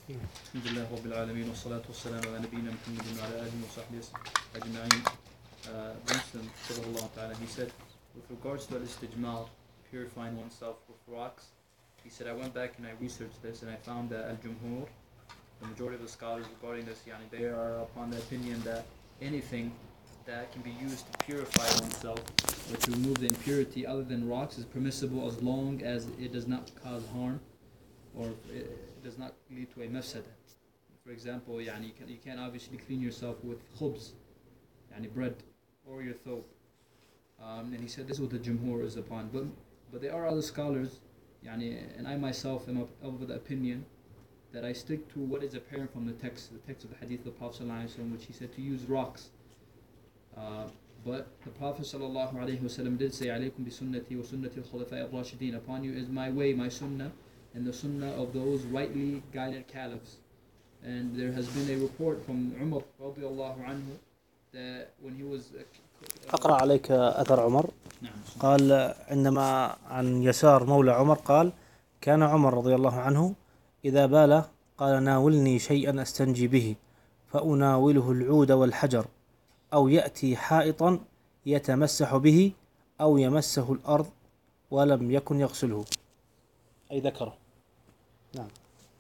الحمد لله رب العالمين والصلاة والسلام على نبينا Muhammad وعلى آله وصحبه أجمعين. Muslim, ta'ala, he said, with regards to al-istijmar, purifying oneself with rocks, he said, I went back and I researched this and I found that al-jumhur, the majority of the scholars regarding this, they are upon the opinion that anything that can be used to purify oneself or to remove the impurity other than rocks is permissible as long as it does not cause harm or it does not lead to a mafsada. For example, you can't obviously clean yourself with khubz, bread, or your thobe. And he said this is what the Jumhur is upon. But there are other scholars, and I myself am of the opinion that I stick to what is apparent from the text of the hadith of the Prophet ﷺ, which he said to use rocks. But the Prophet ﷺ did say, "Alaykum bi sunnati wa sunnati al-khulafa'i ar-rashidin." Upon you is my way, my sunnah, and the sunnah of those rightly guided caliphs. And there has been a report from Umar radiallahu anhu that when he was أقرأ عليك أثر عمر. قال عندما عن يسار مولى عمر قال كان عمر رضي الله عنه إذا بال قال ناولني شيئا أستنجي به فأناوله العود والحجر أو يأتي حائطا يتمسح به أو يمسه الأرض ولم يكن يغسله، أي ذكره. نعم.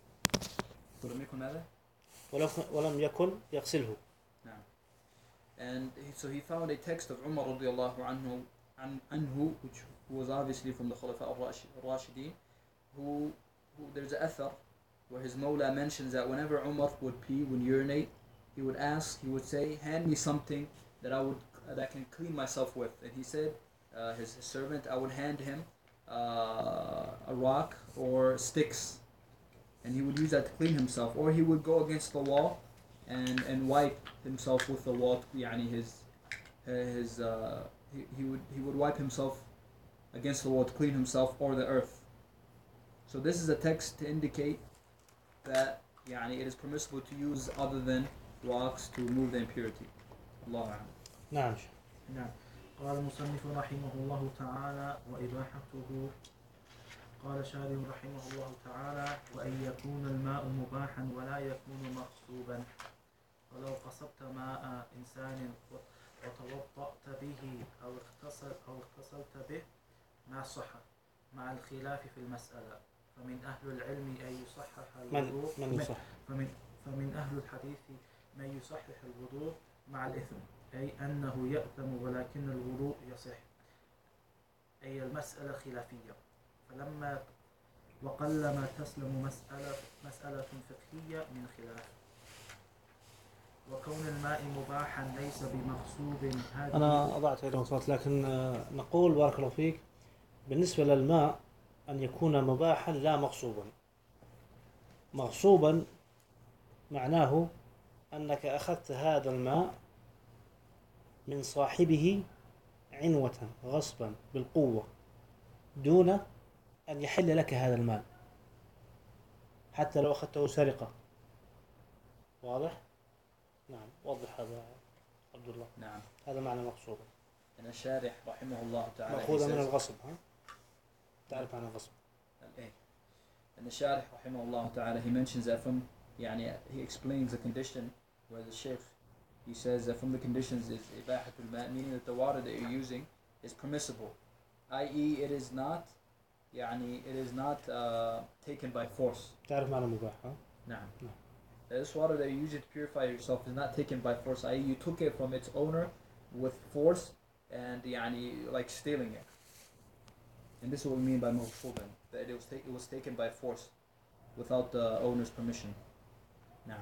ولم يكن يغسله. And so he found a text of Umar radiallahu anhu, which was obviously from the Khulafa al-Rashidin, who there's an athar where his Mawla mentions that whenever Umar would pee, would urinate, he would say, hand me something that I can clean myself with. And he said, his servant, I would hand him a rock or sticks, and he would use that to clean himself, or he would go against the wall and wipe himself with the wall. He would wipe himself against the wall to clean himself, or the earth. So this is a text to indicate that it is permissible to use other than rocks to remove the impurity. Allahu a'lam. نعم. نعم. قال المصنف رحمه الله تعالى وإباحته. قال شارح رحمه الله تعالى وأن يكون الماء مباحا ولا يكون مغصوبا. ولو قصبت ماء إنسان وتوضأت به أو اغتسلت به ما صح مع الخلاف في المسألة. فمن أهل العلم أن يصحح الوضوء فمن أهل الحديث من يصحح الوضوء مع الإثم، أي أنه يأثم ولكن الوضوء يصح، أي المسألة خلافية. وقلما تسلم مسألة فقهية من خلاف. وكون الماء مباحا ليس بمغصوب. أنا أضعت إلى وصلت، لكن نقول بارك الله فيك بالنسبة للماء أن يكون مباحا لا مغصوبا. مغصوبا معناه أنك أخذت هذا الماء من صاحبه عنوة غصبا بالقوة دون أن يحل لك هذا المال، حتى لو أخذته سرقة. واضح؟ نعم. وضح هذا عبد الله. نعم. هذا معنى مغصوبا. أن الشارح رحمه الله تعالى مأخوذ من الغصب. تعرف عن الغصب. And the Sharih rahimahullah ta'ala, he mentions that he explains the condition where the Shaykh, he says that from the conditions is ibahatul ma', meaning that the water that you're using is permissible, i.e. it is not taken by force. تعرف معنى مباح؟ نعم. This water that you're using to purify yourself is not taken by force, i.e. you took it from its owner with force and like stealing it. And this is what we mean by mawfuban, that it was taken by force without the owner's permission. نعم.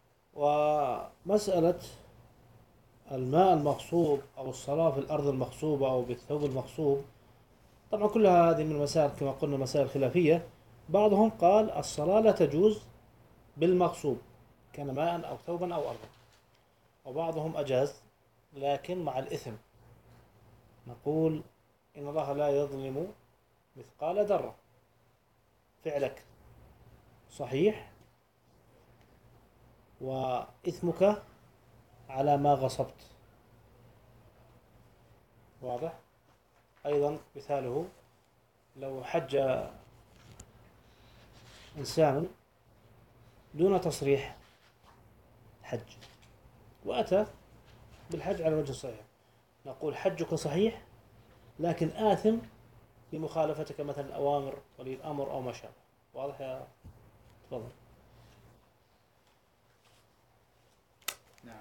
ومسألة الماء المغصوب أو الصلاة في الأرض المغصوبة أو بالثوب المغصوب، طبعا كلها هذه من المسائل كما قلنا مسائل خلافية. بعضهم قال الصلاة لا تجوز بالمغصوب كان ماء أو ثوبا أو أرضا، وبعضهم أجاز لكن مع الإثم. نقول إن الله لا يظلم مثقال ذرة، فعلك صحيح وإثمك على ما غصبت. واضح؟ أيضا مثاله لو حج إنسان دون تصريح حج، وأتى بالحج على الوجه الصحيح، نقول حجك صحيح لكن آثم بمخالفتك مثلا أوامر ولي الأمر أو ما شابه. واضح يا تفضل. نعم.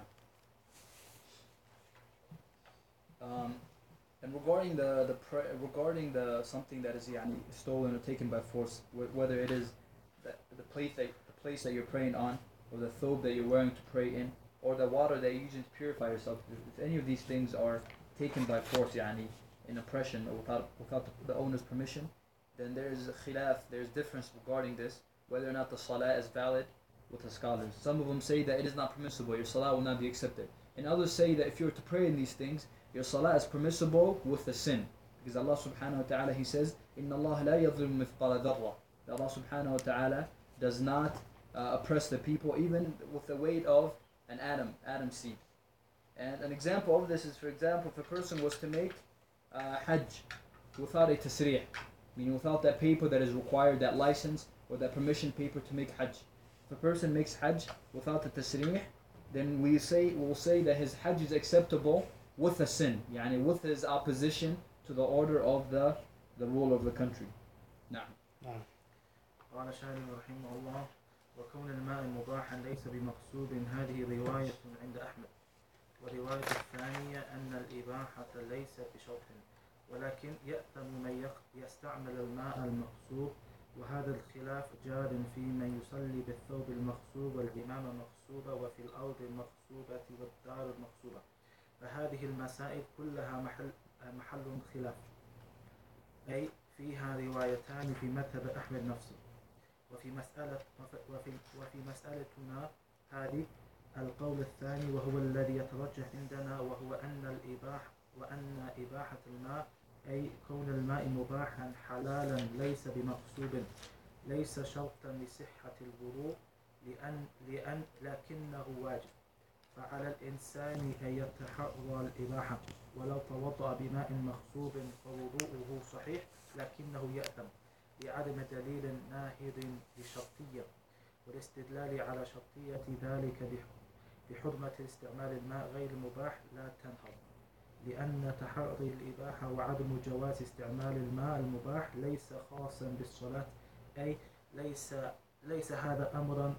And regarding the something that is يعني stolen or taken by force, whether it is the place that you're praying on, or the thobe that you're wearing to pray in, or the water that you use to purify yourself, if any of these things are taken by force, يعني in oppression or without the owner's permission, then there's a khilaf, there's difference regarding this, whether or not the salah is valid with the scholars. Some of them say that it is not permissible, your salah will not be accepted. And others say that if you're to pray in these things, your salah is permissible with the sin. Because Allah subhanahu wa ta'ala, He says, إِنَّ اللَّهَ لَا يَظْلِمُ مِثْقَالَ ذَرَّةٍ. That Allah subhanahu wa ta'ala does not oppress the people even with the weight of an atom seed. And an example of this is, for example, if a person was to make Hajj without a tasrih, meaning without that paper that is required, that license or that permission paper to make Hajj. If a person makes Hajj without the tasrih, then we'll say that his Hajj is acceptable with a sin, يعني with his opposition to the order of the ruler of the country. نعم. قال شارح رحمه الله: وكون الماء مباحا ليس بمقصود، هذه رواية عند أحمد. ورواية الثانية أن الإباحة ليست بشرط، ولكن يأثم من يستعمل الماء المغصوب. وهذا الخلاف جار في من يصلي بالثوب المغصوب والإمامة مغصوبة وفي الأرض المغصوبة والدار المغصوبة. فهذه المسائل كلها محل خلاف، أي فيها روايتان في مذهب أحمد نفسه. وفي مسألتنا هذه القول الثاني وهو الذي يترجح عندنا، وهو أن إباحة الماء أي كون الماء مباحا حلالا ليس بمقصود، ليس شرطا لصحة الوضوء لكنه واجب. فعلى الإنسان أن يتحرى الإباحة، ولو توضأ بماء مغصوب فوضوءه صحيح لكنه يأثم لعدم دليل ناهض لشرطية، والاستدلال على شرطية ذلك بحرمة استعمال الماء غير المباح لا تنهض، لأن تحري الإباحة وعدم جواز استعمال الماء المباح ليس خاصا بالصلاة، أي ليس هذا أمرا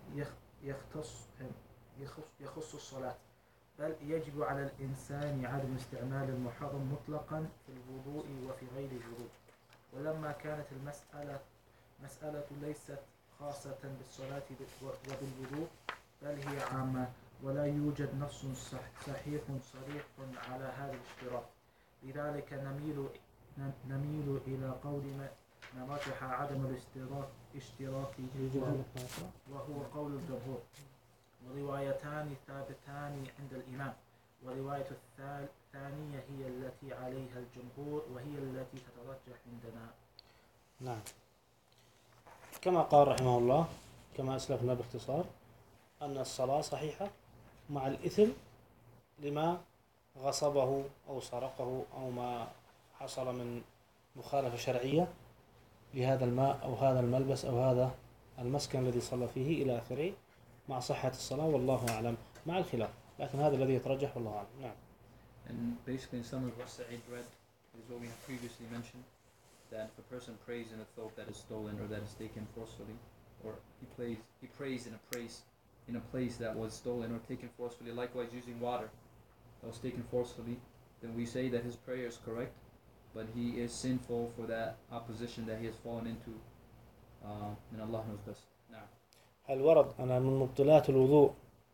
يخص الصلاة، بل يجب على الإنسان عدم استعمال المحرم مطلقا في الوضوء وفي غير الوضوء. ولما كانت المسألة ليست خاصة بالصلاة وبالوضوء، بل هي عامة، ولا يوجد نص صحيح صريح على هذا الاشتراط، لذلك نميل إلى قول من رجح عدم الاشتراك وهو قول الجمهور. وروايتان ثابتان عند الإمام، ورواية الثانية هي التي عليها الجمهور وهي التي تترجح عندنا. نعم. كما قال رحمه الله، كما أسلفنا باختصار، أن الصلاة صحيحة مع الإثم لما غصبه أو سرقه أو ما حصل من مخالفة شرعية لهذا الماء أو هذا الملبس أو هذا المسكن الذي صلى فيه إلى آخره، مع صحة الصلاة والله أعلم، مع الخلاف، لكن هذا الذي يترجح والله أعلم. نعم. And basically in summary what Sa'id read is what we have previously mentioned, that if a person prays in a thobe that is stolen or that is taken forcefully, or he prays in a place that was stolen or taken forcefully, likewise using water that was taken forcefully, then we say that his prayer is correct, but he is sinful for that opposition that he has fallen into, and Allah knows best. نعم. هل ورد أنا من مبطلات الوضوء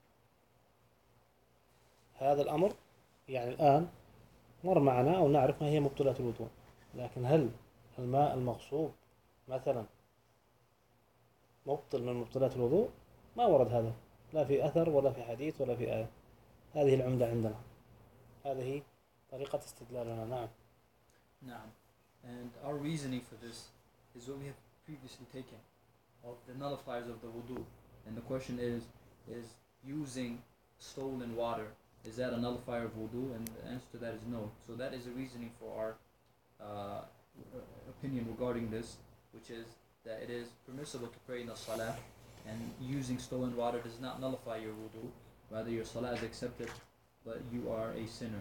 هذا الأمر؟ يعني الآن مر معنا أو نعرف ما هي مبطلات الوضوء، لكن هل الماء المغصوب مثلا مبطل من مبطلات الوضوء؟ ما ورد هذا، لا في أثر ولا في حديث ولا في آية. هذه العمدة عندنا، هذه طريقة استدلالنا. نعم. نعم. And our reasoning for this is what we have previously taken of the nullifiers of the wudu. And the question is using stolen water, is that a nullifier of wudu? And the answer to that is no. So that is the reasoning for our opinion regarding this, which is that it is permissible to pray in the salah and using stolen water does not nullify your wudu. Rather, your salah is accepted, but you are a sinner.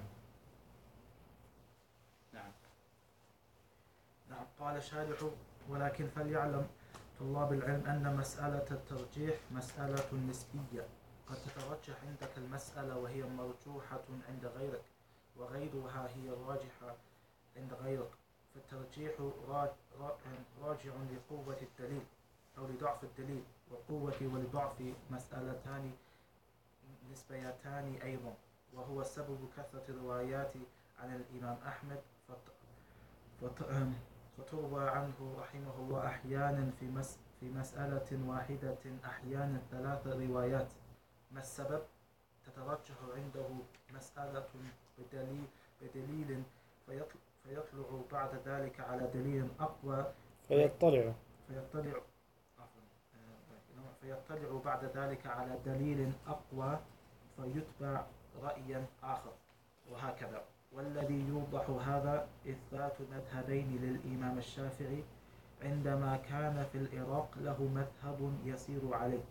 نعم. نعم. قال الشارح: ولكن فليعلم طلاب العلم أن مسألة الترجيح مسألة نسبية، قد تترجح عندك المسألة وهي مرجوحة عند غيرك، وغيرها هي راجحة عند غيرك، فالترجيح راجع لقوة الدليل أو لضعف الدليل، وقوة ولضعف مسألتان نسبيتان أيضا، وهو سبب كثرة الروايات عن الإمام أحمد، فتروى عنه رحمه الله أحيانا في مسألة واحدة، أحيانا 3 روايات. ما السبب؟ تترجح عنده مسألة بدليل فيطلع بعد ذلك على دليل أقوى فيطلع بعد ذلك على دليل أقوى فيتبع رأيا آخر، وهكذا. والذي يوضح هذا إثبات مذهبين للإمام الشافعي عندما كان في العراق له مذهب يسير عليه،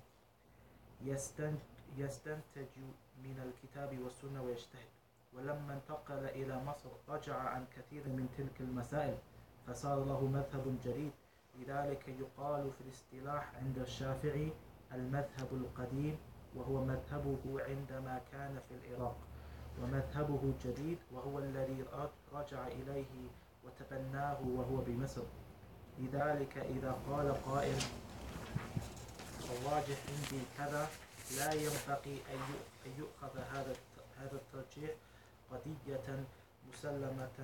يستنتج من الكتاب والسنة ويجتهد، ولما انتقل إلى مصر رجع عن كثير من تلك المسائل فصار له مذهب جديد. لذلك يقال في الاصطلاح عند الشافعي المذهب القديم، وهو مذهبه عندما كان في العراق، ومذهبه الجديد وهو الذي رجع إليه وتبناه وهو بمصر. لذلك إذا قال قائل الراجح عندي كذا، لا ينبغي أن يؤخذ هذا الترجيح قضية مسلمة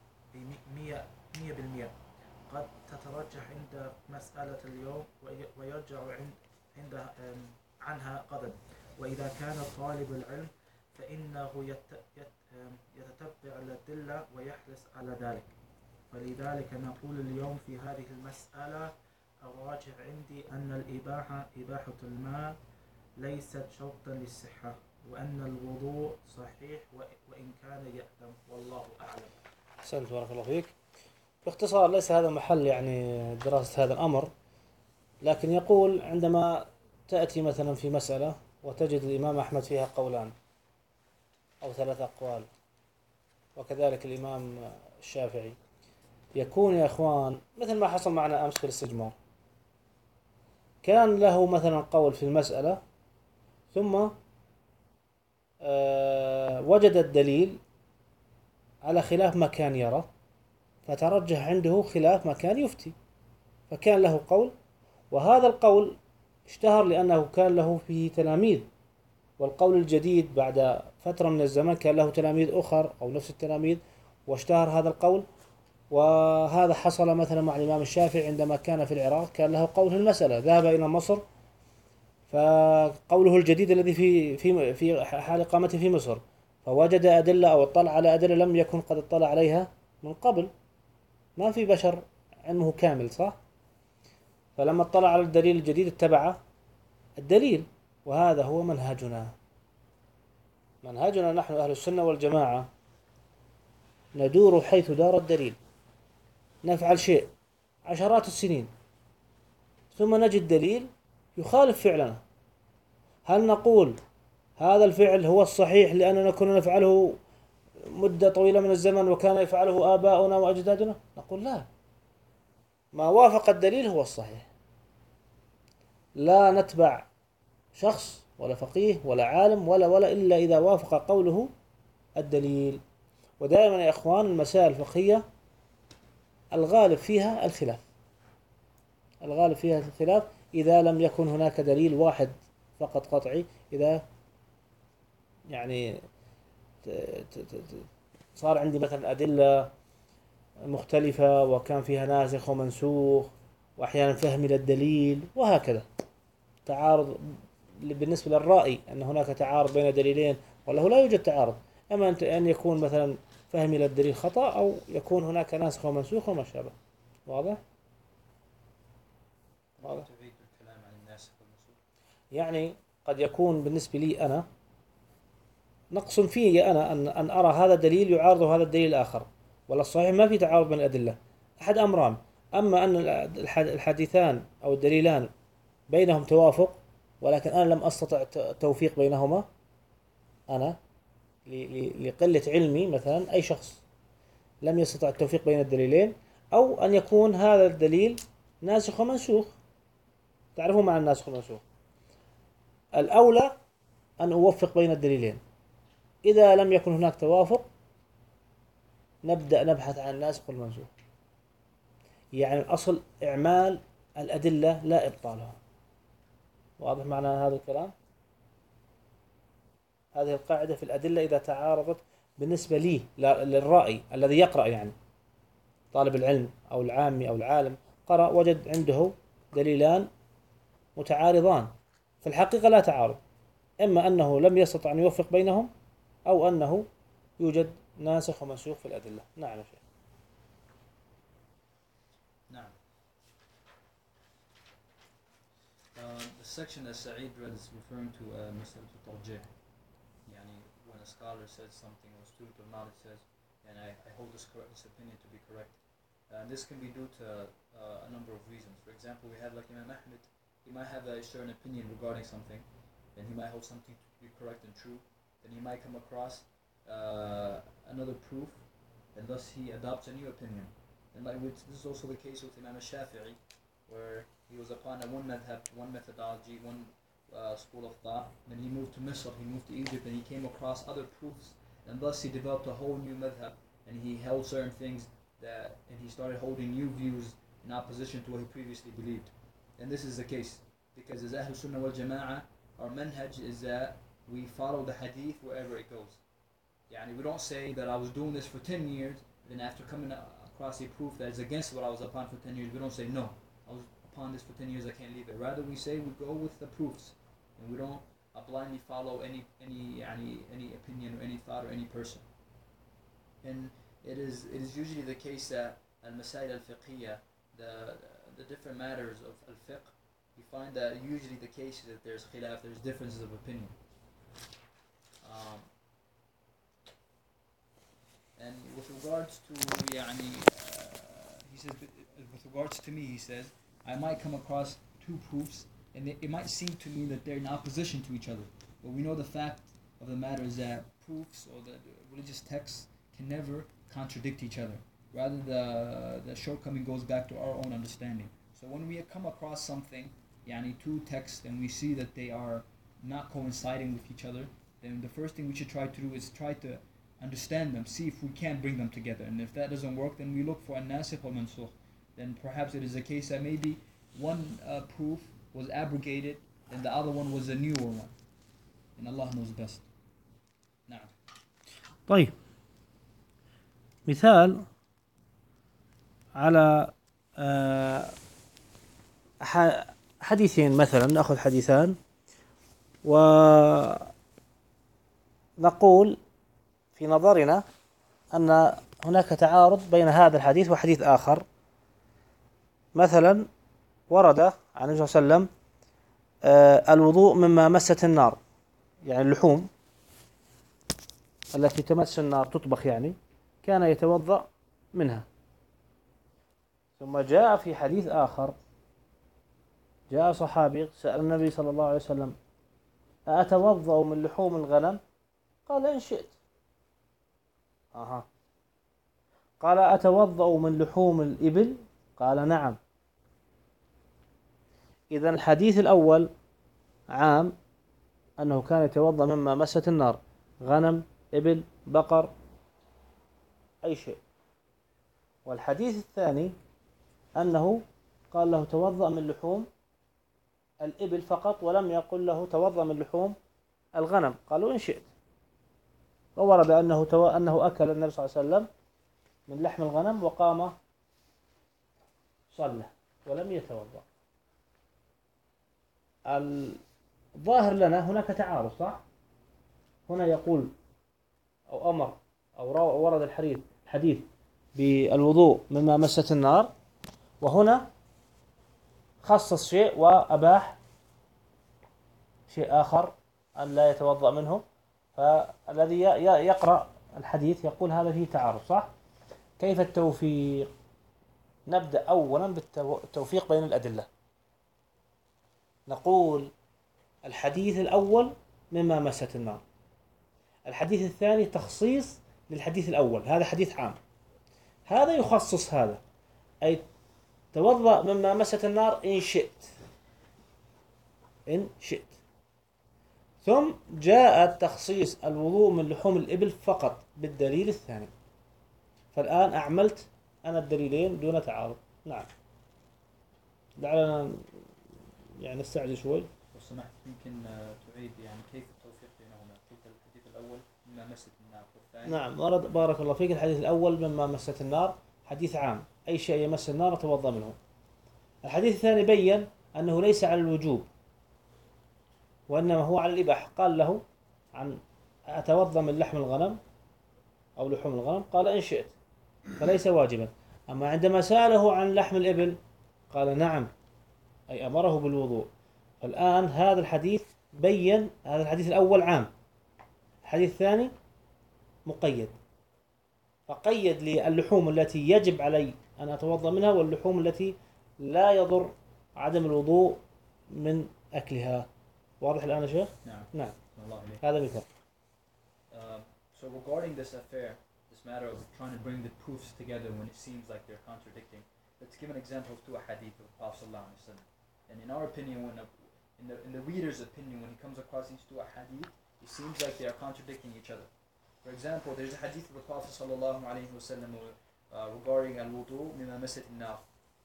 100%. قد تترجح عند مسألة اليوم ويرجع عنها غدا. وإذا كان طالب العلم فإنه يتتبع الأدلة ويحرص على ذلك. فلذلك نقول اليوم في هذه المسألة الراجح عندي أن إباحة الماء ليست شرطا للصحة، وأن الوضوء صحيح وإن كان يأثم، والله أعلم. أحسنت، بارك الله فيك. باختصار ليس هذا محل يعني دراسة هذا الأمر، لكن يقول عندما تأتي مثلا في مسألة وتجد الإمام أحمد فيها قولان أو 3 أقوال، وكذلك الإمام الشافعي، يكون يا إخوان مثل ما حصل معنا أمس في الاستجمار، كان له مثلا قول في المسألة ثم وجد الدليل على خلاف ما كان يرى، فترجح عنده خلاف ما كان يفتي، فكان له قول، وهذا القول اشتهر لأنه كان له فيه تلاميذ، والقول الجديد بعد فترة من الزمن كان له تلاميذ أخر أو نفس التلاميذ واشتهر هذا القول. وهذا حصل مثلا مع الإمام الشافعي عندما كان في العراق، كان له قول في المسألة، ذهب إلى مصر، فقوله الجديد الذي في حال إقامته في مصر، فوجد أدلة أو اطلع على أدلة لم يكن قد اطلع عليها من قبل. ما في بشر علمه كامل، صح؟ فلما اطلع على الدليل الجديد اتبع الدليل، وهذا هو منهجنا نحن أهل السنة والجماعة، ندور حيث دار الدليل، نفعل شيء عشرات السنين ثم نجد دليل يخالف فعلنا، هل نقول هذا الفعل هو الصحيح لأننا كنا نفعله مدة طويلة من الزمن وكان يفعله آباؤنا وأجدادنا؟ نقول لا، ما وافق الدليل هو الصحيح. لا نتبع شخص ولا فقيه ولا عالم ولا إلا إذا وافق قوله الدليل. ودائما يا إخوان المسائل الفقهية الغالب فيها الخلاف إذا لم يكن هناك دليل واحد فقط قطعي. إذا يعني صار عندي مثلا أدلة مختلفة وكان فيها ناسخ ومنسوخ وأحيانا فهم للدليل وهكذا، تعارض بالنسبة للرأي أن هناك تعارض بين دليلين وله لا يوجد تعارض، أما أن يكون مثلا فهم للدليل خطأ أو يكون هناك ناسخ ومنسوخ وما شابه. واضح؟ يعني قد يكون بالنسبة لي أنا نقص فيه أنا أن أرى هذا الدليل يعارض هذا الدليل الآخر، ولا الصحيح ما في تعارض بين الأدلة، أحد أمران: أما أن الحديثان أو الدليلان بينهم توافق ولكن أنا لم أستطع التوفيق بينهما، أنا لقلة علمي مثلا، أي شخص لم يستطع التوفيق بين الدليلين، أو أن يكون هذا الدليل ناسخ ومنسوخ. تعرفون معنى الناسخ والمنسوخ. الأولى أن أوفق بين الدليلين. إذا لم يكن هناك توافق نبدأ نبحث عن الناسخ والمنسوخ. يعني الأصل إعمال الأدلة لا إبطالها. واضح معنى هذا الكلام؟ هذه القاعدة في الأدلة إذا تعارضت بالنسبة لي للرأي الذي يقرأ، يعني طالب العلم أو العامي أو العالم قرأ وجد عنده دليلان متعارضان، في الحقيقة لا تعارض، إما أنه لم يستطع أن يوفق بينهم أو أنه يوجد ناسخ ومنسوخ في الأدلة. نعم يا شيخ. نعم. The section that Saeed read is referring to Mas'alat al-Tarjih. Yani, when a scholar says something or a student or not, it says, and I hold this opinion to be correct. This can be due to a number of reasons. For example, we have like Imam Ahmed, he might have a certain opinion regarding something, and he might hold something to be correct and true, then he might come across another proof, and thus he adopts a new opinion. And like this is also the case with Imam al-Shafi'i, where he was upon one madhab, one methodology, one school of thought. Then he moved to Misr, he moved to Egypt, and he came across other proofs, and thus he developed a whole new madhab, and he held certain things and he started holding new views in opposition to what he previously believed. And this is the case because as Ahlul Sunnah wal Jama'ah, our manhaj is that we follow the hadith wherever it goes. Yani we don't say that I was doing this for 10 years, then after coming across a proof that is against what I was upon for 10 years, we don't say no, I was upon this for 10 years, I can't leave it. Rather we say we go with the proofs, and we don't blindly follow any opinion or any thought or any person. And it is usually the case that al-masail al-fiqhiyya, the different matters of al-fiqh, you find that usually the case is that there's khilaf, there's differences of opinion. And with regards to he says, with regards to me, he says, I might come across two proofs, and it might seem to me that they're in opposition to each other. But we know the fact of the matter is that proofs or the religious texts can never contradict each other. Rather, the shortcoming goes back to our own understanding. So when we come across something, two texts, and we see that they are not coinciding with each other, then the first thing we should try to do is try to understand them, see if we can bring them together. And if that doesn't work, then we look for a nasikh or mansukh. Then perhaps it is a case that maybe one proof was abrogated and the other one was a newer one. And Allah knows best. نعم. طيب، مثال على حديثين مثلا، نأخذ حديثان ونقول في نظرنا أن هناك تعارض بين هذا الحديث وحديث آخر. مثلا ورد عن النبي صلى الله عليه وسلم الوضوء مما مست النار، يعني اللحوم التي تمس النار تطبخ، يعني كان يتوضأ منها. ثم جاء في حديث آخر، جاء صحابي سأل النبي صلى الله عليه وسلم أتوضأ من لحوم الغنم؟ قال إن شئت. قال أتوضأ من لحوم الإبل؟ قال نعم. إذا الحديث الأول عام أنه كان يتوضأ مما مست النار، غنم، إبل، بقر، أي شيء. والحديث الثاني أنه قال له توضأ من لحوم الإبل فقط، ولم يقل له توضأ من لحوم الغنم، قالوا إن شئت. وورد أنه أكل النبي صلى الله عليه وسلم من لحم الغنم وقام صلى ولم يتوضأ. الظاهر لنا هناك تعارض، صح؟ هنا يقول أو أمر أو ورد الحديث بالوضوء مما مست النار، وهنا خصص شيء وأباح شيء آخر أن لا يتوضأ منه. فالذي يقرأ الحديث يقول هذا فيه تعارض، صح؟ كيف التوفيق؟ نبدأ أولا بالتوفيق بين الأدلة. نقول الحديث الأول مما مست النار. الحديث الثاني تخصيص للحديث الأول، هذا حديث عام، هذا يخصص هذا، أي توضأ مما مست النار إن شئت، إن شئت. ثم جاء تخصيص الوضوء من لحوم الإبل فقط بالدليل الثاني. فالآن أعملت أنا الدليلين دون تعارض. نعم. لعلنا يعني نستعجل شوي. لو سمحت يمكن تعيد يعني كيف التوفيق بينهما؟ كيف الحديث الأول مما مست النار والثاني؟ نعم، ورد بارك الله فيك. الحديث الأول مما مست النار حديث عام، أي شيء يمس النار نتوضأ منه. الحديث الثاني بين أنه ليس على الوجوب وإنما هو على الإباحة. قال له عن أتوضأ من لحم الغنم أو لحوم الغنم، قال إن شئت، فليس واجبا. أما عندما سأله عن لحم الإبل قال نعم، أي أمره بالوضوء. الآن هذا الحديث بين، هذا الحديث الأول عام، الحديث الثاني مقيد، فقيد لي اللحوم التي يجب علي أن أتوضأ منها واللحوم التي لا يضر عدم الوضوء من أكلها. واضح الآن يا شيخ؟ نعم. نعم. الله عليك. هذا مثال. So regarding this affair, this matter of trying to bring the proofs together when it seems like they're contradicting, let's give an example of two hadith of Prophet sallallahu alaihi wasallam. And in our opinion, in the reader's opinion, when he comes across these two hadith, it seems like they are contradicting each other. For example, there's a hadith of the Prophet sallallahu alaihi wasallam regarding al-wudu mimma masat an-nar,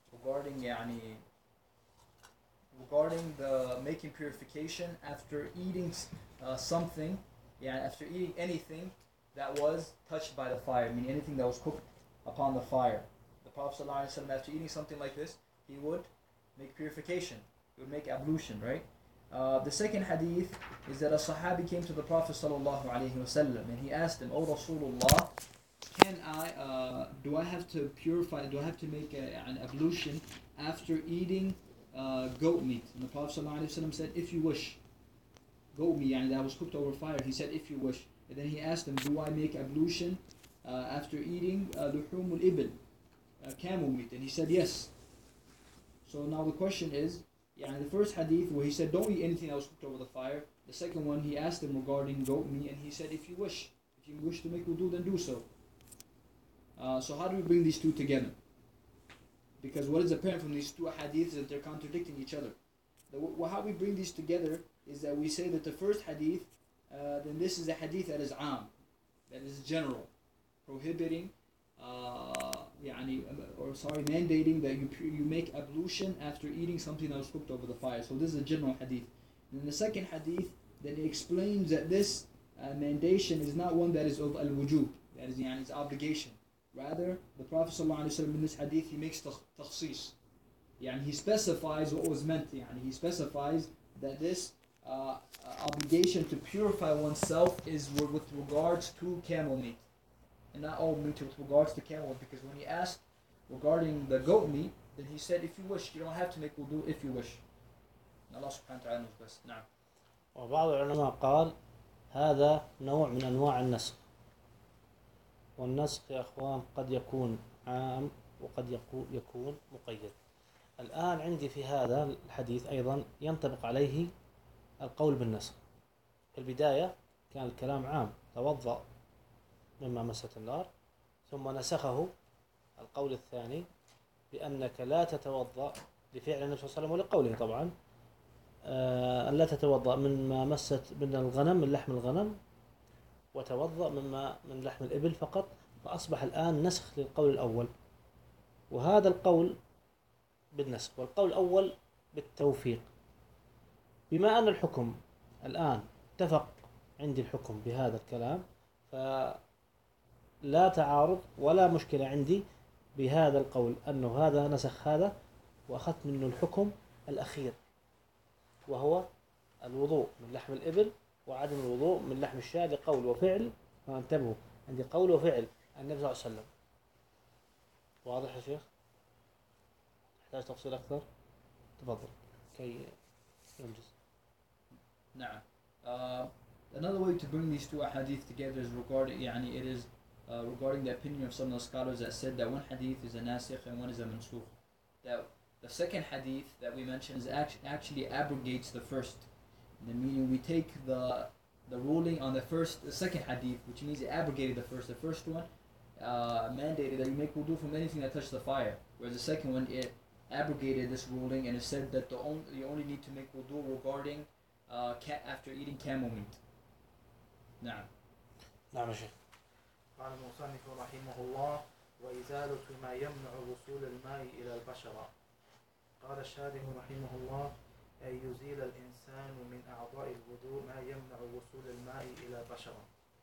regarding the making purification after eating something, after eating anything that was touched by the fire, meaning anything that was cooked upon the fire. The Prophet ﷺ, after eating something like this, he would make purification, he would make ablution, right? The second hadith is that a Sahabi came to the Prophet ﷺ and he asked him, "O Rasulullah, do I have to purify, do I have to make an ablution after eating goat meat?" And the Prophet ﷺ said, "If you wish." Goat meat, that was cooked over fire. He said, "If you wish." And then he asked him, "Do I make ablution after eating luhum al-ibil, camel meat?" And he said, "Yes." So now the question is, the first hadith where he said, "Don't eat anything that was cooked over the fire." The second one, he asked him regarding goat meat, and he said, "If you wish to make wudu, then do so." So how do we bring these two together? Because what is apparent from these two hadiths is that they're contradicting each other. How we bring these together is that we say that the first hadith, then this is a hadith that is am, that is general, prohibiting, mandating that you make ablution after eating something that was cooked over the fire. So this is a general hadith. And in the second hadith, then it explains that this mandation is not one that is of al-wujub, that is it's obligation. Rather, the Prophet ﷺ in this hadith, he makes takhsis. He specifies what was meant. He specifies that this obligation to purify oneself is with regards to camel meat, and not all meat with regards to camel meat. Because when he asked regarding the goat meat, then he said, "If you wish, you don't have to make wudu if you wish." Allah subhanahu wa ta'ala knows best. نعم. وبعض العلماء قال هذا نوع من أنواع النسخ، والنسخ يا أخوان قد يكون عام وقد يكون مقيد. الآن عندي في هذا الحديث أيضا ينطبق عليه القول بالنسخ. في البداية كان الكلام عام، توضأ مما مست النار، ثم نسخه القول الثاني بأنك لا تتوضأ لفعل النبي صلى الله عليه وسلم ولقوله طبعا أن لا تتوضأ مما مست من الغنم، من لحم الغنم، وتوضأ من لحم الإبل فقط. فأصبح الآن نسخ للقول الأول، وهذا القول بالنسخ والقول الأول بالتوفيق. بما أن الحكم الآن اتفق عندي الحكم بهذا الكلام، فلا تعارض ولا مشكلة عندي بهذا القول، أنه هذا نسخ هذا وأخذت منه الحكم الأخير وهو الوضوء من لحم الإبل وعدم الوضوء من لحم الشاة لقول وفعل. فانتبهوا، عندي قول وفعل النبي صلى الله عليه وسلم. واضح يا شيخ؟ تحتاج تفصيل أكثر؟ تفضل كي ننجز. نعم. Another way to bring these two hadith together is regarding the opinion of some of the scholars that said that one hadith is a nasikh and one is a mansukh. That the second hadith that we mentioned actually abrogates the first, The meaning we take the ruling on the second hadith, which means it abrogated the first. The first one mandated that you make wudu from anything that touched the fire, whereas the second one it abrogated this ruling and it said that you only need to make wudu regarding after eating camel meat. نعم. نعم يا شيخ. قال المصنف رحمه الله وإزالة ما يمنع وصول الماء إلى البشرة. قال الشارح رحمه الله أن يزيل الإنسان من أعضاء الوضوء ما يمنع وصول الماء إلى البشرة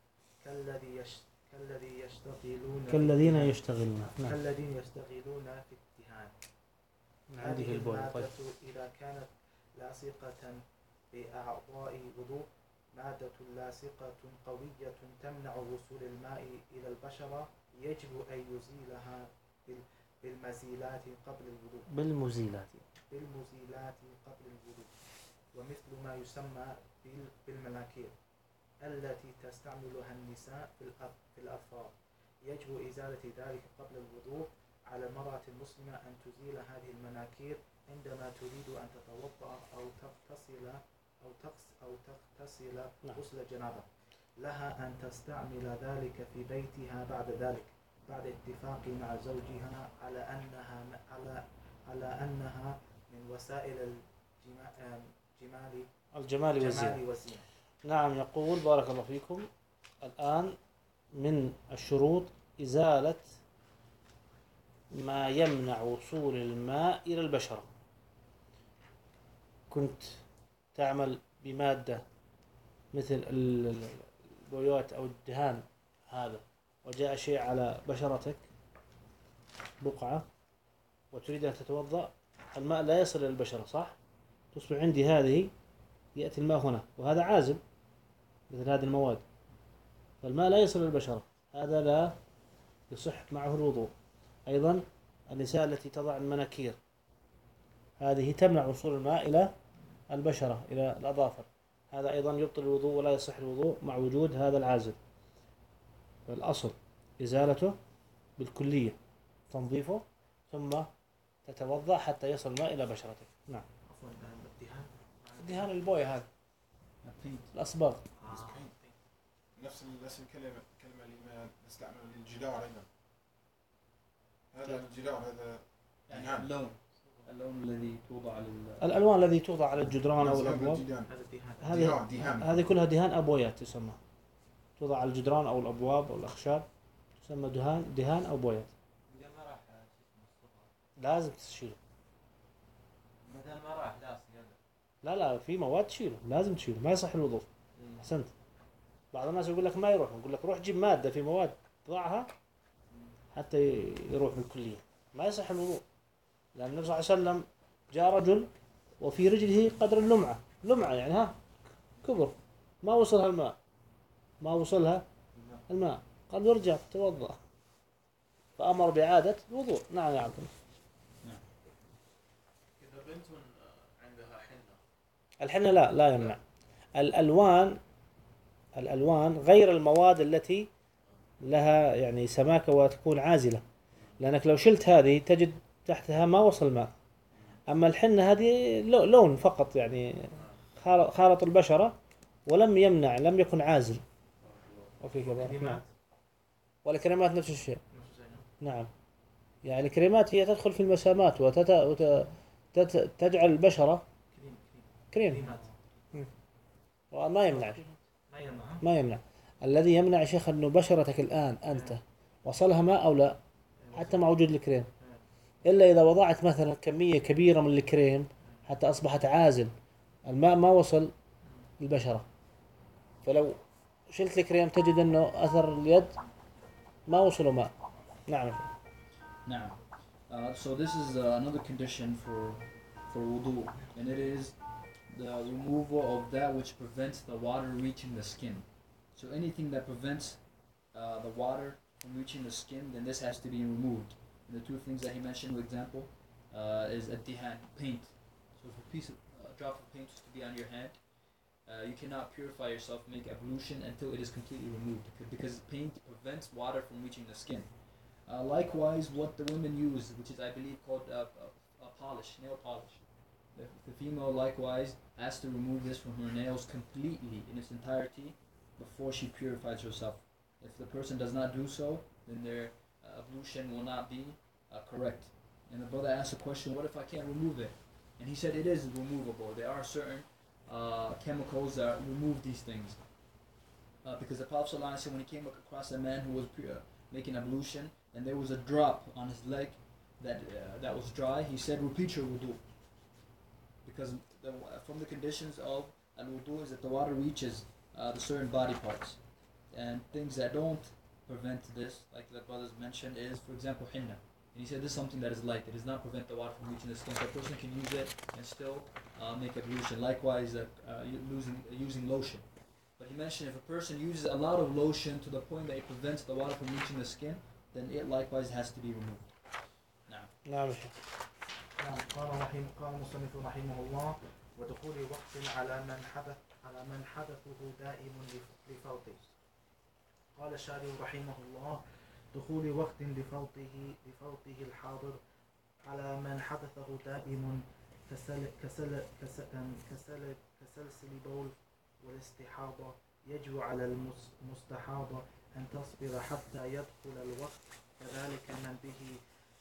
كالذين يشتغلون في الدهان. هذه المادة إذا كانت لاصقة بأعضاء الوضوء مادة لاصقة قوية تمنع وصول الماء إلى البشرة يجب أن يزيلها بالمزيلات قبل الوضوء. بالمزيلات قبل الوضوء. ومثل ما يسمى بالمناكير التي تستعملها النساء في الأظفار يجب إزالة ذلك قبل الوضوء. على المرأة المسلمة أن تزيل هذه المناكير عندما تريد أن تتوضأ أو تغتسل غسل جنابة. لها أن تستعمل ذلك في بيتها بعد ذلك بعد اتفاق مع زوجها على أنها من وسائل الجمال والزينة. نعم. يقول بارك الله فيكم الآن من الشروط إزالة ما يمنع وصول الماء إلى البشرة. كنت تعمل بمادة مثل البويات أو الدهان هذا وجاء شيء على بشرتك بقعة وتريد أن تتوضأ، الماء لا يصل إلى البشرة صح؟ تصبح عندي هذه يأتي الماء هنا وهذا عازب مثل هذه المواد، فالماء لا يصل إلى البشرة، هذا لا يصح معه الوضوء. أيضا النساء التي تضع المناكير هذه تمنع وصول الماء إلى البشرة إلى الأظافر، هذا أيضا يبطل الوضوء ولا يصح الوضوء مع وجود هذا العازل. فالأصل إزالته بالكلية، تنظيفه ثم تتوضأ حتى يصل الماء إلى بشرتك. نعم. الدهان البوية هذا الأصبغ نفس الكلمة اللي نستعمل للجدار أيضا. هذا الجدار هذا يعني اللون الذي توضع الألوان الذي توضع على الجدران أو الأبواب، هذه كلها دهان أبويات تسمى، توضع على الجدران أو الأبواب أو الأخشاب تسمى دهان أو بويات. إذا ما راح لازم تشيله. مثلا ما راح لا في مواد تشيله، لازم تشيله، ما يصح الوضوء. أحسنت. بعض الناس يقول لك ما يروح، يقول لك روح جيب مادة في مواد ضعها حتى يروح بالكلية، ما يصح الوضوء. لأن النبي صلى الله عليه وسلم جاء رجل وفي رجله قدر لمعة يعني كبر ما وصلها الماء قال ارجع توضأ، فأمر بإعادة الوضوء. نعم يا عبد الله. نعم. إذا بنت عندها حنة، الحنة لا يمنع. الألوان غير المواد التي لها يعني سماكة وتكون عازلة، لأنك لو شلت هذه تجد تحتها ما وصل ماء. أما الحنة هذه لون فقط يعني خالط البشرة ولم يكن عازل. وفي كذلك نعم. والكريمات نفس الشيء. نعم. يعني الكريمات هي تدخل في المسامات وتجعل البشرة كريم وما يمنع. الذي يمنع يا شيخ أنه بشرتك الآن أنت وصلها ماء أو لا حتى مع وجود الكريم، إلا إذا وضعت مثلا كمية كبيرة من الكريم حتى أصبحت عازل، الماء ما وصل البشرة، فلو شلت الكريم تجد أنه أثر اليد ما وصله ماء. نعم. So this is another condition for wudu, and it is the removal of that which prevents the water reaching the skin. So anything that prevents the water from reaching the skin, then this has to be removed. And the two things that he mentioned, for example, is ad-dihan, paint. So if a drop of paint is to be on your hand, you cannot purify yourself, make ablution until it is completely removed, because paint prevents water from reaching the skin. Likewise, what the women use, which is I believe called nail polish. The female likewise has to remove this from her nails completely in its entirety before she purifies herself. If the person does not do so, then their ablution will not be correct. And the brother asked a question, what if I can't remove it? And he said it is removable. There are certain chemicals that remove these things. Because the Prophet ﷺ, when he came across a man who was making ablution, and there was a drop on his leg that was dry, he said, repeat your wudu. Because from the conditions of al-wudu is that the water reaches the certain body parts. And things that don't prevent this, like the brothers mentioned, is, for example, hinna. And he said this is something that is light. It does not prevent the water from reaching the skin. So a person can use it and still make ablution. Likewise, using lotion. But he mentioned if a person uses a lot of lotion to the point that it prevents the water from reaching the skin, then it likewise has to be removed. Now. نعم. نعم. قال المصنف رحمه الله ودخول وقت على من حدثه دائم لفوته. قال الشارح رحمه الله دخول وقت لفوته الحاضر على من حدثه دائم كسلسل بول والاستحاضة يجب على المستحاضة أن تصبر حتى يدخل الوقت كذلك من به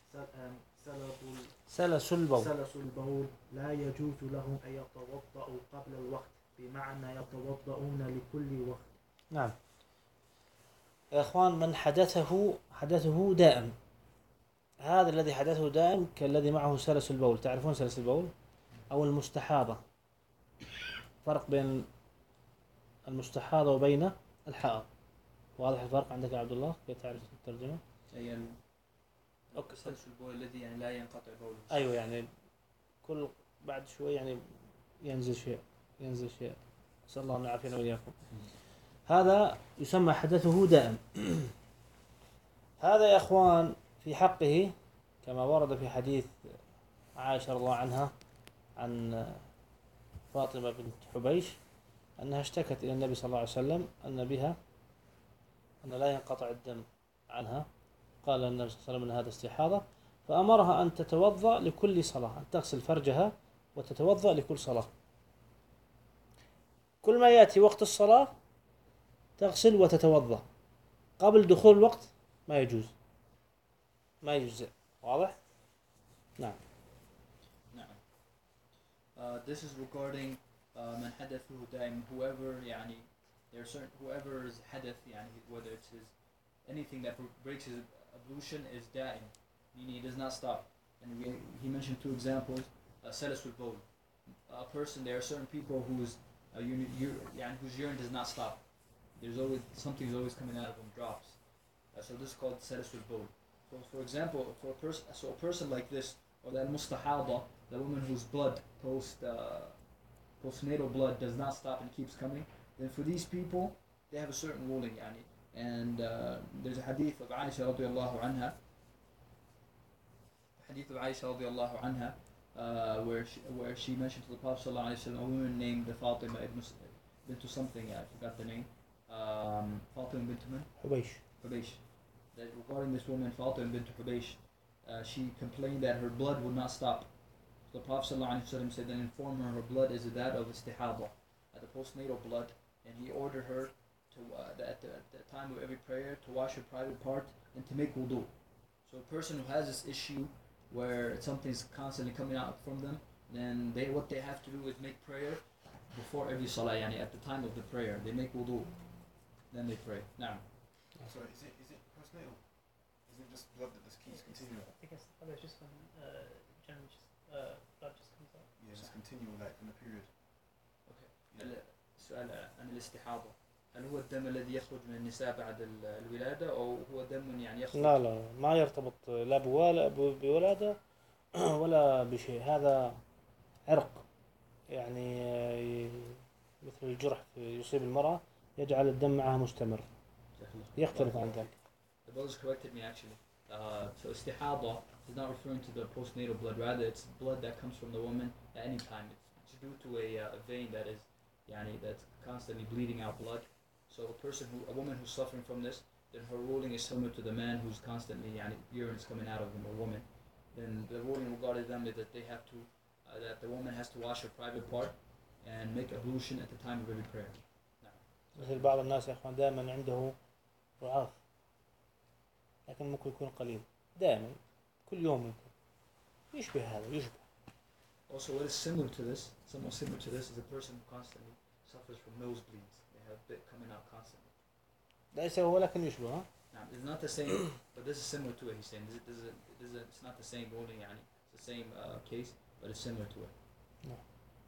سلس البول لا يجوز لهم أن يتوضأوا قبل الوقت بمعنى يتوضؤون لكل وقت. نعم يا إخوان، من حدثه دائم، هذا الذي حدثه دائم كالذي معه سلس البول. تعرفون سلس البول أو المستحاضة؟ فرق بين المستحاضة وبين الحائض. واضح الفرق عندك يا عبد الله؟ كيف تعرف الترجمة؟ أي سلس البول الذي يعني لا ينقطع بوله. أيوة، يعني كل بعد شوي يعني ينزل شيء. نسأل الله أن يعافينا وإياكم. هذا يسمى حدثه دائم. هذا يا إخوان في حقه كما ورد في حديث عائشة رضي الله عنها عن فاطمة بنت حبيش أنها اشتكت إلى النبي صلى الله عليه وسلم أن لا ينقطع الدم عنها. قال النبي صلى الله عليه وسلم أن هذا استحاضة، فأمرها أن تتوضأ لكل صلاة، أن تغسل فرجها وتتوضأ لكل صلاة. كل ما يأتي وقت الصلاة تغسل وتتوضأ. قبل دخول الوقت ما يجوز، ما يجزئ. واضح؟ نعم. This is regarding من حدثه دائم, whoever يعني there are certain whoever's حدث يعني whether it's his anything that breaks his ablution is da'im, meaning he does not stop. And he mentioned two examples. Salas al-bawl, a person, there are certain people whose urine does not stop. There's always something's always coming out of them, drops. So this is called salas al-bawl. So for example, a person like this, or that mustahada, the woman whose blood postnatal blood does not stop and keeps coming, then for these people they have a certain ruling yani. And there's a hadith of Aisha radiallahu anha, where she mentioned to the Prophet sallallahu alaihi wasallam a woman named Fatima bint something, I forgot the name, Fatima bint Hubaysh. That regarding this woman Fatima bint Hubaysh, she complained that her blood would not stop. So the Prophet sallallahu alaihi wasallam said, then inform her blood is that of istihada, the postnatal blood, and he ordered her to at the time of every prayer to wash her private part and to make wudu. So a person who has this issue where something's constantly coming out from them, then what they have to do is make prayer before every salah, yani at the time of the prayer they make wudu, then they pray. Now, so is it postnatal? Is it just blood that just keeps continuing? I guess it's just when generally blood just comes out. Yeah, just continual like in the period. okay. السؤال عن الاستحاضة، هل هو الدم الذي يخرج من النساء بعد الولادة أو هو دم يعني يخرج؟ لا ما يرتبط لا بولادة ولا بشيء. هذا عرق يعني مثل الجرح يصيب المرأة يجعل الدم معها مستمر، يختلف عن ذلك. The brothers corrected me actually. So istihada is not referring to the postnatal blood, rather it's blood that comes from the woman at any time. It's due to a vein that is that's constantly bleeding out blood. So a woman who's suffering from this, then her ruling is similar to the man who's constantly urine is coming out of him, a woman. Then the ruling regarding them is that they have to that the woman has to wash her private part and make ablution at the time of every prayer. مثل بعض الناس يا اخوان دائما عنده رعاف، لكن ممكن يكون قليل، دائما كل يوم ممكن يشبه هذا يشبه. Also, what is similar to this, somewhat similar to this, is a person who constantly suffers from nosebleeds. They have a bit coming out constantly. ليس هو لكن يشبه ها. Now, it's not the same, but this is similar to it. He's saying it's not the same ruling, يعني. It's the same case, but it's similar to it. نعم.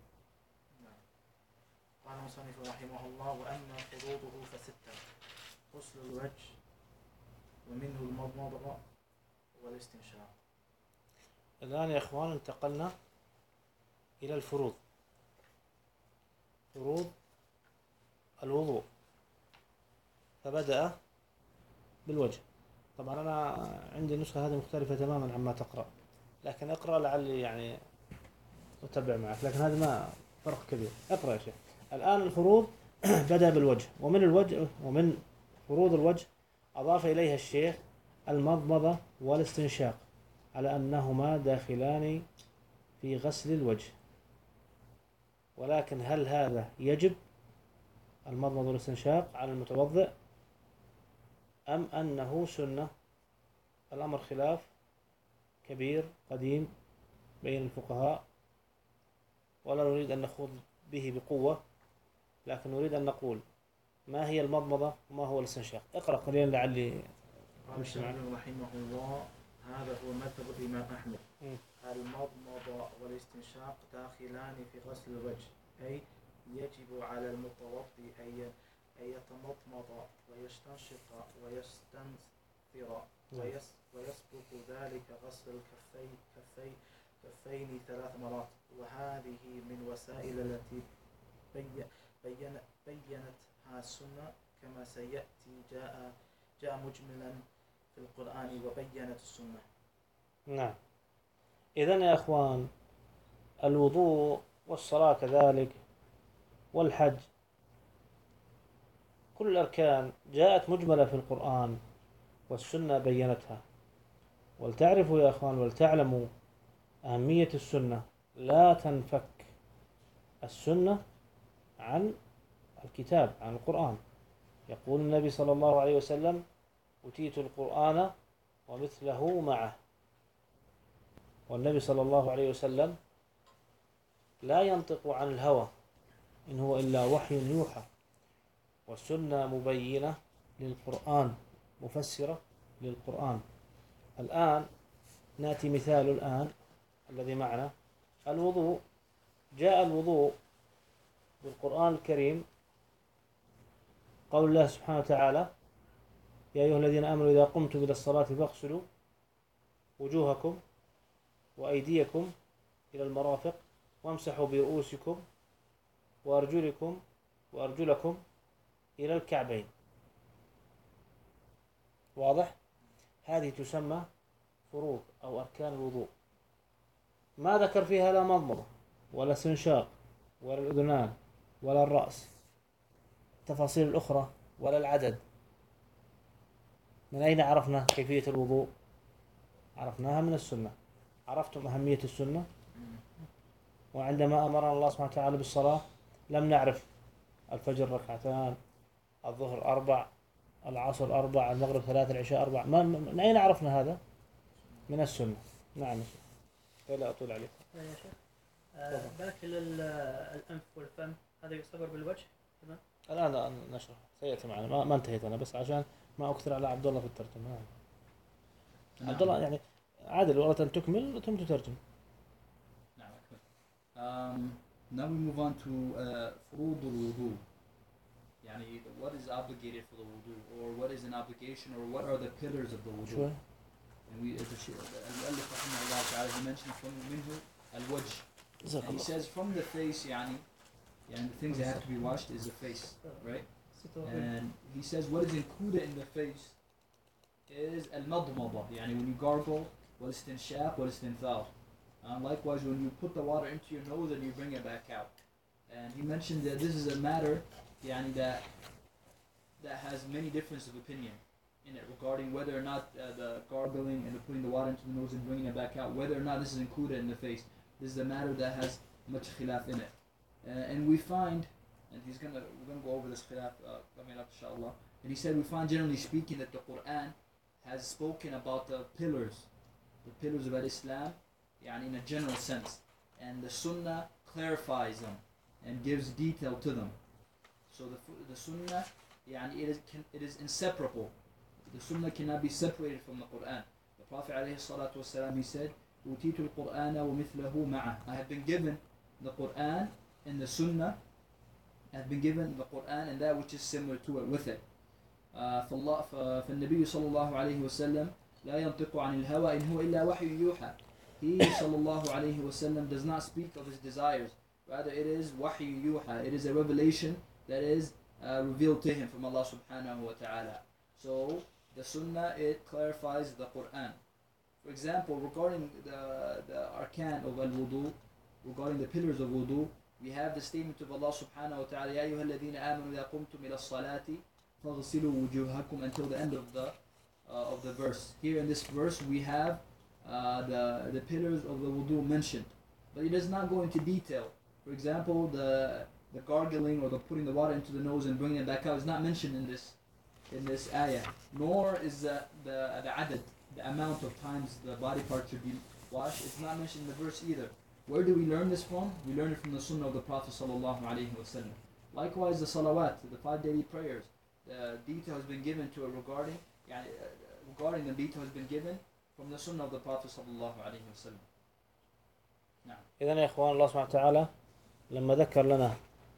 قال المصنف رحمه الله: وأما فروضه فستة: غسل الوجه، ومنه المضمضة والاستنشاق. الآن يا إخوان انتقلنا إلى الفروض، فروض الوضوء، فبدأ بالوجه. طبعا أنا عندي النسخة هذه مختلفة تماما عما تقرأ، لكن اقرأ لعلي يعني أتبع معك، لكن هذا ما فرق كبير. اقرأ يا شيخ. الآن الفروض بدأ بالوجه، ومن الوجه ومن فروض الوجه أضاف إليها الشيخ المضمضة والاستنشاق، على أنهما داخلان في غسل الوجه. ولكن هل هذا يجب المضمضة والاستنشاق على المتوضئ أم أنه سنة؟ الأمر خلاف كبير قديم بين الفقهاء، ولا نريد أن نخوض به بقوة، لكن نريد أن نقول ما هي المضمضة وما هو الاستنشاق. اقرأ قليلا لعلي قال الشافعي رحمه الله: هذا هو مذهب الإمام أحمد. المضمضة والاستنشاق داخلان في غسل الوجه، أي يجب على المتوضئ أن يتمضمض ويستنشق ويستنثر، ويسبق ذلك غسل الكفين 3 مرات. وهذه من وسائل التي بينتها السنة، كما سيأتي جاء مجملا في القرآن وبينت السنة. نعم. إذن يا أخوان الوضوء والصلاة كذلك والحج، كل الأركان جاءت مجملة في القرآن والسنة بينتها. ولتعرفوا يا أخوان ولتعلموا أهمية السنة، لا تنفك السنة عن الكتاب، عن القرآن. يقول النبي صلى الله عليه وسلم: أوتيت القرآن ومثله معه. والنبي صلى الله عليه وسلم لا ينطق عن الهوى، إن هو إلا وحي يوحى. والسنة مبينة للقرآن، مفسرة للقرآن. الآن نأتي مثال الآن الذي معنا الوضوء. جاء الوضوء بالقرآن الكريم، قول الله سبحانه وتعالى: يا أيها الذين آمنوا إذا قمتم إلى الصلاة فاغسلوا وجوهكم وأيديكم إلى المرافق وامسحوا برؤوسكم وأرجلكم إلى الكعبين. واضح؟ هذه تسمى فروض أو أركان الوضوء. ما ذكر فيها لا مضمضة ولا استنشاق ولا الأذنان ولا الرأس، التفاصيل الأخرى ولا العدد. من أين عرفنا كيفية الوضوء؟ عرفناها من السنة. عرفتم أهمية السنة؟ وعندما أمرنا الله سبحانه وتعالى بالصلاة لم نعرف الفجر 2 الظهر 4 العصر 4 المغرب 3 العشاء 4. من أين عرفنا هذا؟ من السنة. نعم. لا أطول عليكم. يا شيخ باكل الأنف والفم هذا يعتبر بالوجه؟ تمام. الآن نشرح سيأتي معنا، ما انتهيت أنا، بس عشان ما أكثر على عبد الله في الترجمة. عبد الله يعني عادل ورة أن تكمل ثم تترجم. نعم أكمل. Now we move on to فروض الوضوء. يعني what is obligated for the wudu, or what is an obligation, or what are the pillars of the wudu. شوي. And we, المؤلف رحمه الله تعالى, he mentioned from منه الوجه. And he says from the face, يعني the things that have to be washed is the face, right? And he says what is included in the face is المضمضة, يعني when you gargle, والاستنشاق والاستنثار. Likewise, when you put the water into your nose and you bring it back out. And he mentioned that this is a matter that has many differences of opinion in it regarding whether or not the gargling and the putting the water into the nose and bringing it back out, whether or not this is included in the face. this is a matter that has much khilaf in it. And we find, and we're gonna go over this khilaf coming up inshallah. And he said we find generally speaking that the Quran has spoken about the pillars of Islam, in a general sense, and the Sunnah clarifies them and gives detail to them. So the Sunnah, it is inseparable. The Sunnah cannot be separated from the Quran. The Prophet ﷺ, he said, "Utitu al-Qur'ana wa mithlahu ma'ah." I have been given the Quran and the Sunnah. I have been given the Quran and that which is similar to it with it. فالنبي صلى الله عليه وسلم لا ينطق عن الهوى إن هو إلا وحي يوحى. He صلى الله عليه وسلم does not speak of his desires. Rather, it is وحي يوحى. It is a revelation that is revealed to him from Allah subhanahu wa ta'ala. So the Sunnah, it clarifies the Quran. For example, regarding the arkan of al-wudu, regarding the pillars of wudu, we have the statement of Allah subhanahu wa ta'ala, يَا أَيُّهَا الَّذِينَ آمَنُوا إِذَا قُمْتُمْ إِلَى الصَّلَاةِ فَاغْسِلُوا وُجُوهَكُمْ until the end of the verse. Here in this verse we have the pillars of the wudu mentioned, but it does not go into detail. For example, the gargling or the putting the water into the nose and bringing it back out is not mentioned in this ayah, nor is the adad, the amount of times the body part should be washed. It's not mentioned in the verse either. Where do we learn this from? We learn it from the Sunnah of the Prophet sallallahu alaihi wasallam. Likewise, the salawat, the 5 daily prayers, the detail has been given to it regarding them. Detail has been given from the Sunnah of the Prophet sallallahu alaihi wasallam. إذن يا إخوان، الله سبحانه وتعالى لما ذكر لنا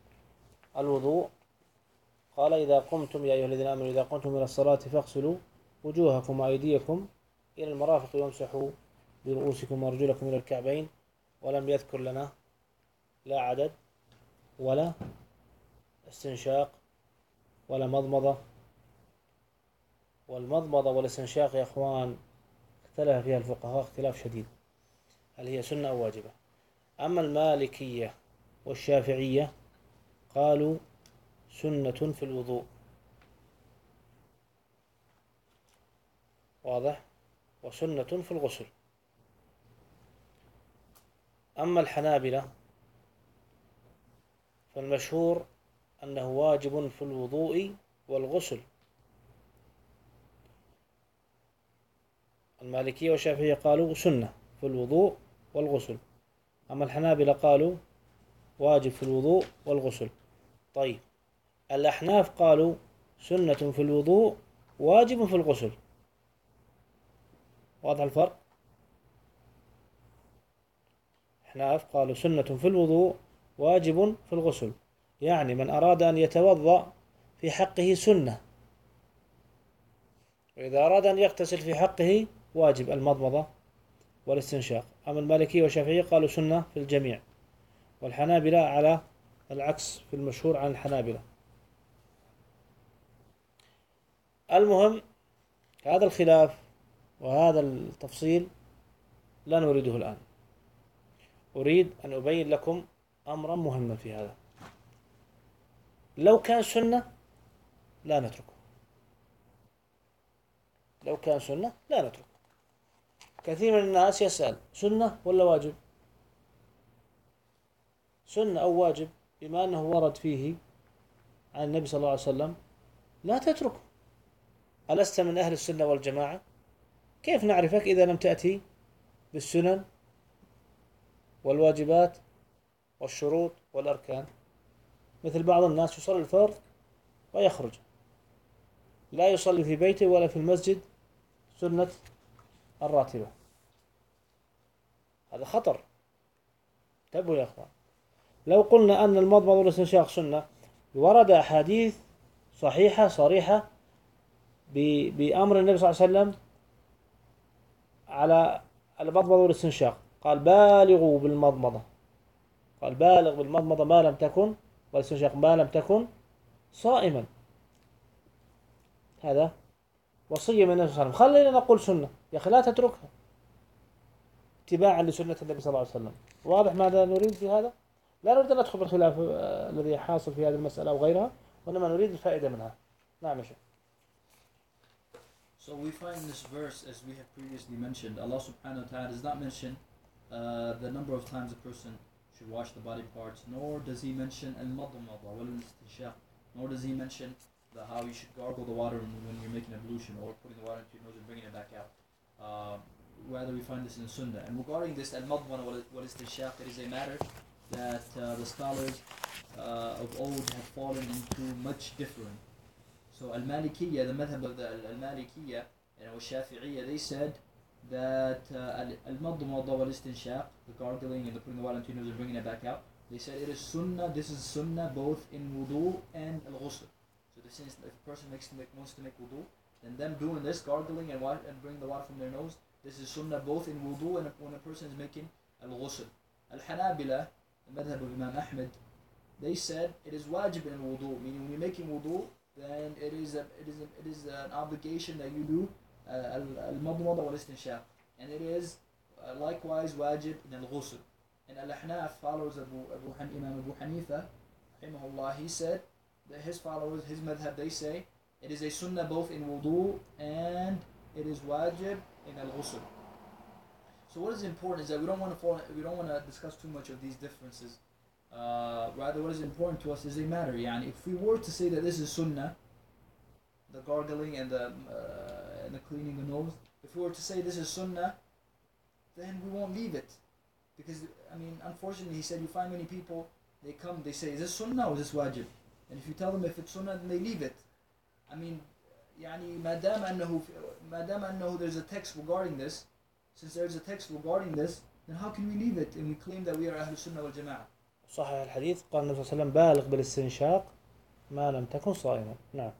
الوضوء قال إذا قمتم يا أيها الذين آمنوا إذا قمتم إلى الصلاة فاغسلوا وجوهكم وأيديكم إلى المرافق وامسحوا برؤوسكم وأرجلكم إلى الكعبين. ولم يذكر لنا لا عدد ولا استنشاق ولا مضمضة. والمضمضة والاستنشاق يا إخوان اختلف فيها الفقهاء اختلاف شديد، هل هي سنة أو واجبة. أما المالكية والشافعية قالوا سنة في الوضوء، واضح، وسنة في الغسل. أما الحنابلة فالمشهور أنه واجب في الوضوء والغسل. المالكية والشافعية قالوا سنة في الوضوء والغسل، أما الحنابلة قالوا واجب في الوضوء والغسل. طيب، الأحناف قالوا سنة في الوضوء واجب في الغسل. واضح الفرق؟ الأحناف قالوا سنة في الوضوء واجب في الغسل، يعني من أراد أن يتوضأ في حقه سنة، وإذا أراد أن يغتسل في حقه واجب المضمضة والاستنشاق. أما المالكية والشافعية قالوا سنة في الجميع، والحنابلة على العكس في المشهور عن الحنابلة. المهم، هذا الخلاف وهذا التفصيل لا نريده الآن. أريد أن أبين لكم أمرا مهما في هذا. لو كان سنة لا نتركه، لو كان سنة لا نتركه. كثير من الناس يسأل سنة ولا واجب؟ سنة أو واجب، بما أنه ورد فيه عن النبي صلى الله عليه وسلم لا تتركه. ألست من أهل السنة والجماعة؟ كيف نعرفك إذا لم تأتي بالسنن والواجبات والشروط والأركان؟ مثل بعض الناس يصلي الفرض ويخرج، لا يصلي في بيته ولا في المسجد سنة الراتبة. هذا خطر، انتبهوا يا أخوان. لو قلنا أن المضمضة والاستنشاق سنة، ورد أحاديث صحيحة صريحة بأمر النبي صلى الله عليه وسلم على المضمضة والاستنشاق. قال بالغوا بالمضمضة، قال بالغ بالمضمضة ما لم تكن، والاستنشاق ما لم تكن صائما. هذا وصية من النبي صلى الله عليه وسلم. خلينا نقول سنة يا أخي، لا تتركها اتباعا لسنة النبي صلى الله عليه وسلم. واضح ماذا نريد في هذا؟ لا نريد أن ندخل بالخلاف الذي حاصل في هذه المسألة أو غيرها، وإنما نريد الفائدة منها. نعم يا شيخ. So we find this verse, as we have previously mentioned, Allah subhanahu wa ta'ala does not mention the number of times a person should wash the body parts, nor does he mention al-madmada wal-istinshaq, nor does he mention how you should gargle the water when you're making ablution, or putting the water into your nose and bringing it back out. Rather, we find this in Sunnah. And regarding this al-madmada wal-istinshaq, it is a matter that the scholars of old have fallen into much different. So al-Malikiyya, the madhab of the al-Malikiyya and al-Shafi'iyya, they said that al-madmada wal-istinshaq, the gargling and the putting the water into your nose and bringing it back out, they said it is sunnah, this is sunnah both in wudu and al-ghusl. So this is, if a person wants to make wudu, then them doing this, gargling and bringing the water from their nose, this is sunnah both in wudu and when a person is making al-ghusl. Al-Hanabila, the madhab of Imam Ahmed, they said it is wajib in wudu, meaning when you're making wudu, then it is an obligation that you do al-madmada wal-istinshaq, and it is likewise wajib in al-ghusl. And al-Ahnaf, followers of Imam Abu Hanifa, rahimahullah, he said that his followers, his madhab, they say it is a sunnah both in wudu and it is wajib in al-ghusl. So what is important is that we don't want to discuss too much of these differences. Rather, what is important to us is a matter. Yani, if we were to say that this is sunnah, the gargling and the cleaning the nose, if we were to say this is sunnah, then we won't leave it. Because, I mean, unfortunately, he said you find many people, they say, is this sunnah or is this wajib? And if you tell them if it's sunnah, then they leave it. I mean, يعني ما دام أنه there's a text regarding this, since there's a text regarding this, then how can we leave it and we claim that we are أهل السنة والجماعة? صحيح الحديث قال النبي صلى الله عليه وسلم بالغ بالاستنشاق ما لم تكن صائما. نعم.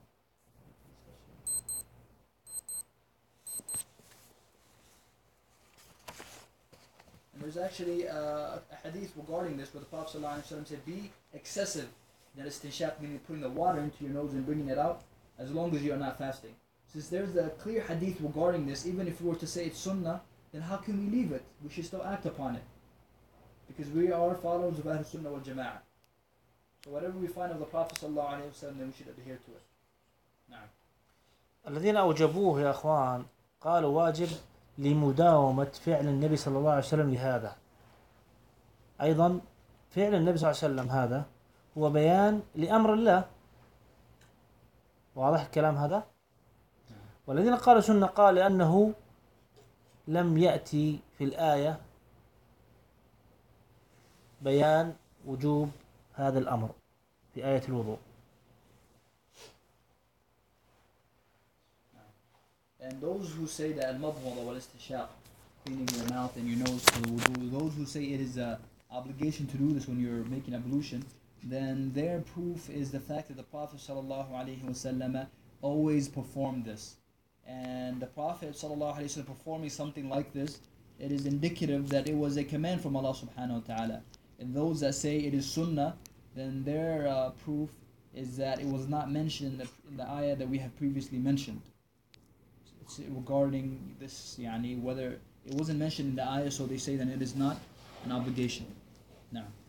And there's actually a hadith regarding this where the Prophet ﷺ said, be excessive in istinshaq, meaning putting the water into your nose and bringing it out, as long as you are not fasting. Since there's a clear hadith regarding this, even if we were to say it's sunnah, then how can we leave it? We should still act upon it. Because we are followers of Ahl Sunnah wal Jama'ah. So whatever we find of the Prophet ﷺ, then we should adhere to it. نعم. الذين أوجبوه يا أخوان قالوا واجب لمداومة فعل النبي صلى الله عليه وسلم لهذا. أيضا فعل النبي صلى الله عليه وسلم هذا هو بيان لأمر الله. واضح الكلام هذا؟ والذين قالوا سنة قال لأنه لم يأتي في الآية بيان وجوب هذا الأمر في آية الوضوء. And those who say that al-madmada wal-istinshaq, cleaning your mouth and your nose for the wudu, those who say it is an obligation to do this when you're making ablution, then their proof is the fact that the Prophet ﷺ always performed this. And the Prophet ﷺ performing something like this, it is indicative that it was a command from Allah subhanahu wa ta'ala. And those that say it is sunnah, then their proof is that it was not mentioned in the ayah that we have previously mentioned. It's regarding this, whether it wasn't mentioned in the ayah, so they say that it is not an obligation. Now.